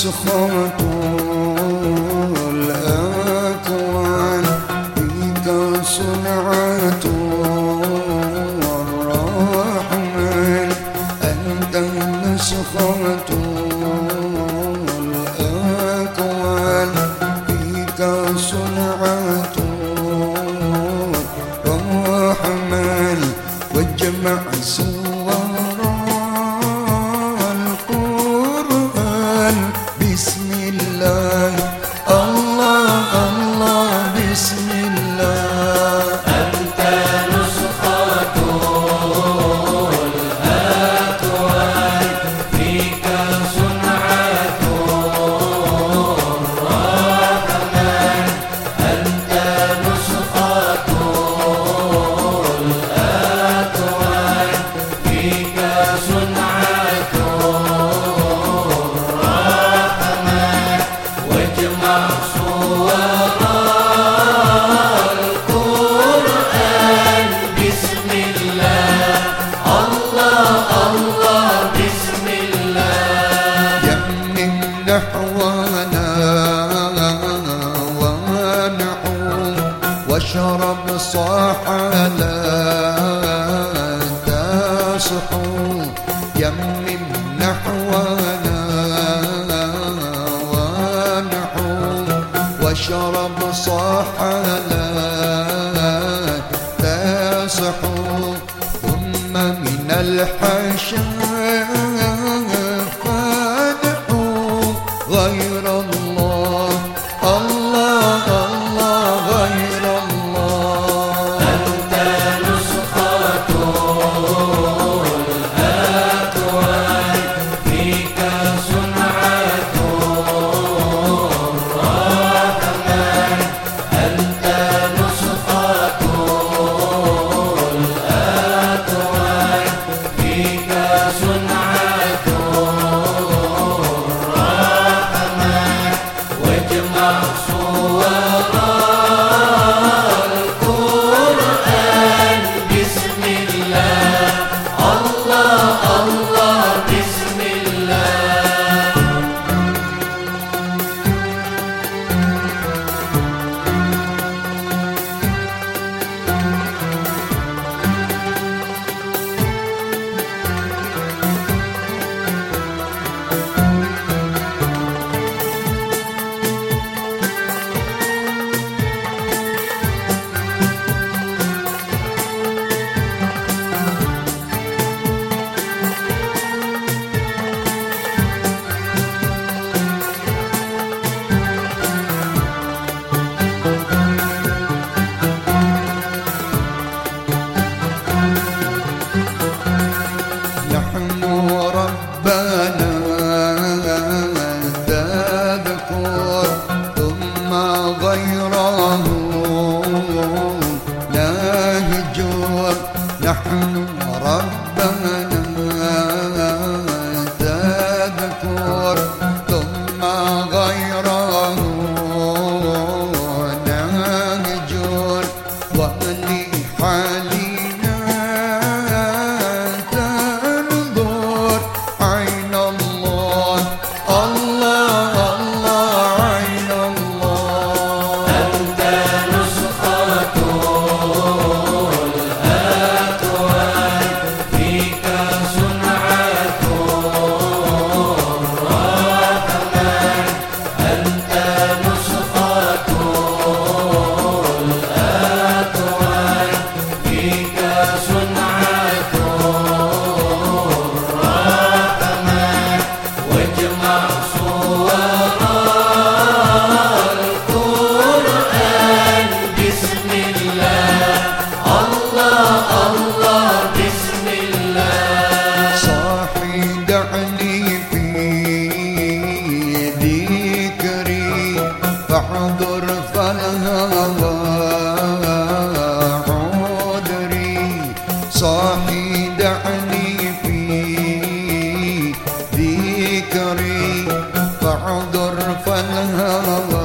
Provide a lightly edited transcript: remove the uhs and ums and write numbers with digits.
نسخة الأكوان فيك صنعة الرحمن أنت نسخة الأكوان فيك صنعة الرحمن واجمع سور القرآن بسم الله الله الله بسم الله أنت نسخة الأكوان فيك صنعة الرحمن أنت نسخة الأكوان فيك صنعة الرحمن واجمع صور القرآن بسم الله الله الله بسم الله يمن نحونا ونحو واشرب صاح لا تصحو يمن نحونا ونحو واشرب صاح لا تصحو ثم من الحشا فادعوا غير الله الله الله غير الله أنت نسخة الأكوان فيك صنعة الرحمن أنت نسخة الأكوان فيك صنعة الرحمن واجمع صور القرآن بسم الله الله الله بسم الله نحن ربنا تذكر ثم غيره نهجر نحن ربنا تذكر ثم غيره نهجر ولحالنا تنظر عين الله الله الله عين الله أنت نسخة الأكوان فيك صنعة الرحمن أنت نسخة الأكوان فيك صنعة الرحمن واجمع صور القرآن بسم الله الله الله بسم الله صاحي دعني في ذكري فاحضر فالهوى عذري صاحي دعني في ذكري فاحضر فالهوى